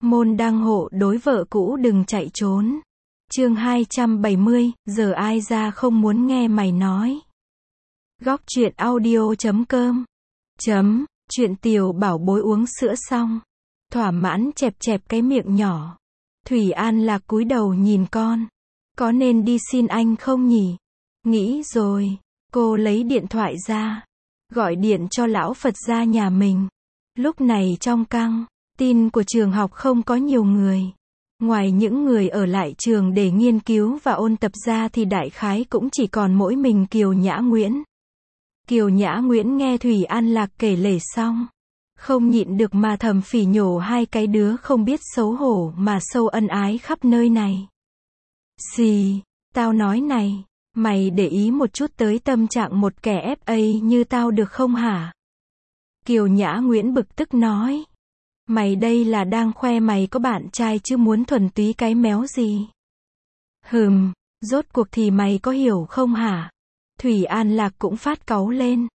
Môn đăng hộ đối vợ cũ đừng chạy trốn. Chương 270, giờ ai ra không muốn nghe mày nói. Góc truyện audio.com. Chuyện Tiểu Bảo Bối uống sữa xong, thỏa mãn chẹp chẹp cái miệng nhỏ. Thủy An Lạc cúi đầu nhìn con. Có nên đi xin anh không nhỉ? Nghĩ rồi, cô lấy điện thoại ra, gọi điện cho lão Phật gia nhà mình. Lúc này trong căng tin của trường học không có nhiều người. Ngoài những người ở lại trường để nghiên cứu và ôn tập ra thì đại khái cũng chỉ còn mỗi mình Kiều Nhã Nguyễn. Kiều Nhã Nguyễn nghe Thủy An Lạc kể lể xong, không nhịn được mà thầm phỉ nhổ hai cái đứa không biết xấu hổ mà sâu ân ái khắp nơi này. Xì, tao nói này, mày để ý một chút tới tâm trạng một kẻ FA như tao được không hả? Kiều Nhã Nguyễn bực tức nói. Mày đây là đang khoe mày có bạn trai chứ muốn thuần túy cái méo gì? Rốt cuộc thì mày có hiểu không hả? Thủy An Lạc cũng phát cáu lên.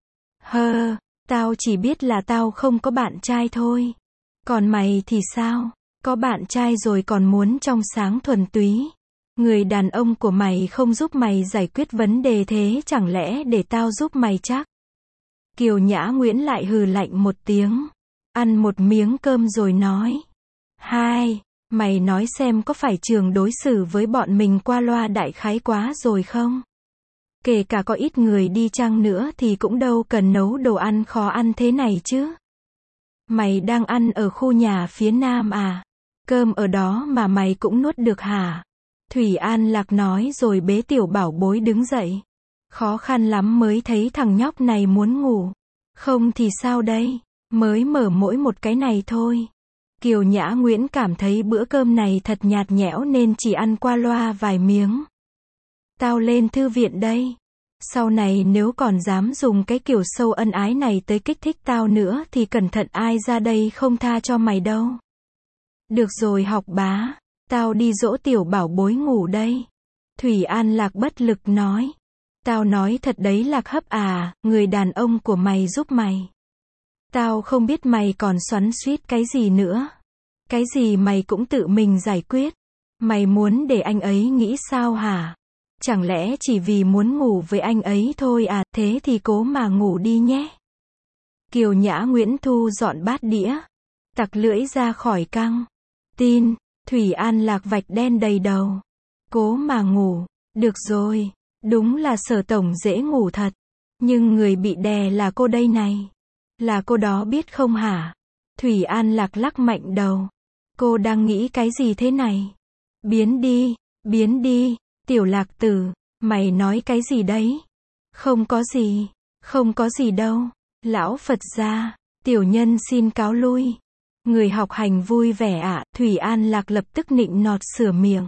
Tao chỉ biết là tao không có bạn trai thôi. Còn mày thì sao? Có bạn trai rồi còn muốn trong sáng thuần túy. Người đàn ông của mày không giúp mày giải quyết vấn đề thế chẳng lẽ để tao giúp mày chắc? Kiều Nhã Nguyễn lại hừ lạnh một tiếng. Ăn một miếng cơm rồi nói. Mày nói xem có phải trường đối xử với bọn mình qua loa đại khái quá rồi không? Kể cả có ít người đi chăng nữa thì cũng đâu cần nấu đồ ăn khó ăn thế này chứ. Mày đang ăn ở khu nhà phía nam à? Cơm ở đó mà mày cũng nuốt được hả? Thủy An Lạc nói rồi bế Tiểu Bảo Bối đứng dậy. Khó khăn lắm mới thấy thằng nhóc này muốn ngủ. Không thì sao đây? Mới mở mỗi một cái này thôi. Kiều Nhã Nguyễn cảm thấy bữa cơm này thật nhạt nhẽo nên chỉ ăn qua loa vài miếng. Tao lên thư viện đây. Sau này nếu còn dám dùng cái kiểu sâu ân ái này tới kích thích tao nữa thì cẩn thận ai ra đây không tha cho mày đâu. Được rồi học bá, tao đi dỗ Tiểu Bảo Bối ngủ đây. Thủy An Lạc bất lực nói. Tao nói thật đấy Lạc Hấp à, người đàn ông của mày giúp mày. Tao không biết mày còn xoắn xuýt cái gì nữa. Cái gì mày cũng tự mình giải quyết. Mày muốn để anh ấy nghĩ sao hả? Chẳng lẽ chỉ vì muốn ngủ với anh ấy thôi à? Thế thì cố mà ngủ đi nhé. Kiều Nhã Nguyễn thu dọn bát đĩa, tặc lưỡi ra khỏi căng tin. Thủy An Lạc vạch đen đầy đầu. Cố mà ngủ. Được rồi, đúng là Sở tổng dễ ngủ thật. Nhưng người bị đè là cô đây này. Là cô đó biết không hả? Thủy An Lạc lắc mạnh đầu. Cô đang nghĩ cái gì thế này? Biến đi, Tiểu Lạc Tử, mày nói cái gì đấy? Không có gì đâu. Lão Phật gia, tiểu nhân xin cáo lui. Người học hành vui vẻ ạ. Thủy An Lạc lập tức nịnh nọt sửa miệng.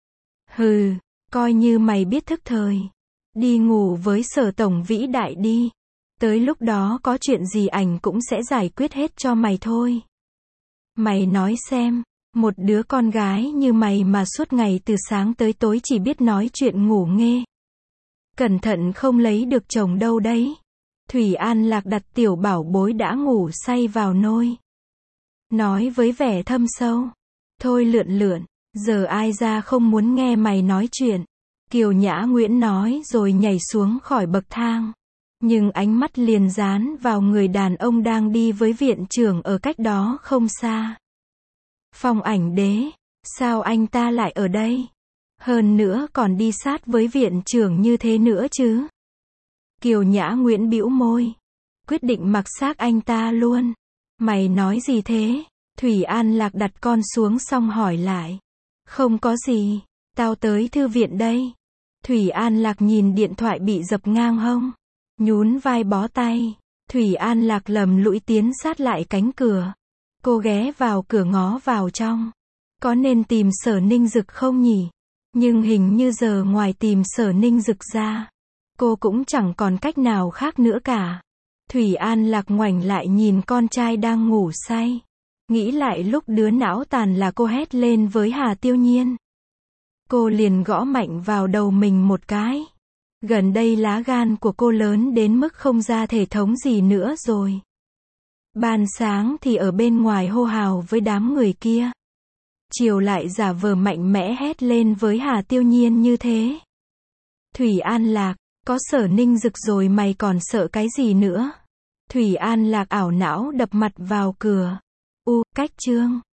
Coi như mày biết thức thời. Đi ngủ với Sở tổng vĩ đại đi. Tới lúc đó có chuyện gì ảnh cũng sẽ giải quyết hết cho mày thôi. Mày nói xem, một đứa con gái như mày mà suốt ngày từ sáng tới tối chỉ biết nói chuyện ngủ nghê. Cẩn thận không lấy được chồng đâu đấy. Thủy An Lạc đặt Tiểu Bảo Bối đã ngủ say vào nôi. Nói với vẻ thâm sâu. Thôi lượn, giờ ai ra không muốn nghe mày nói chuyện. Kiều Nhã Nguyễn nói rồi nhảy xuống khỏi bậc thang. Nhưng ánh mắt liền dán vào người đàn ông đang đi với viện trưởng ở cách đó không xa. Phong Ảnh Đế, sao anh ta lại ở đây? Hơn nữa còn đi sát với viện trưởng như thế nữa chứ? Kiều Nhã Nguyễn bĩu môi, quyết định mặc xác anh ta luôn. Mày nói gì thế? Thủy An Lạc đặt con xuống xong hỏi lại. Không có gì, tao tới thư viện đây. Thủy An Lạc nhìn điện thoại bị dập ngang hông, nhún vai bó tay. Thủy An Lạc lầm lũi tiến sát lại cánh cửa. Cô ghé vào cửa ngó vào trong. Có nên tìm Sở Ninh Dực không nhỉ? Nhưng hình như giờ ngoài tìm Sở Ninh Dực ra, cô cũng chẳng còn cách nào khác nữa cả. Thủy An Lạc ngoảnh lại nhìn con trai đang ngủ say. Nghĩ lại lúc đứa não tàn là cô hét lên với Hà Tiêu Nhiên. Cô liền gõ mạnh vào đầu mình một cái. Gần đây lá gan của cô lớn đến mức không ra thể thống gì nữa rồi. Ban sáng thì ở bên ngoài hô hào với đám người kia. chiều lại giả vờ mạnh mẽ hét lên với Hà Tiêu Nhiên như thế. Thủy An Lạc, có Sở Ninh Dực rồi mày còn sợ cái gì nữa? Thủy An Lạc ảo não đập mặt vào cửa. Cách chương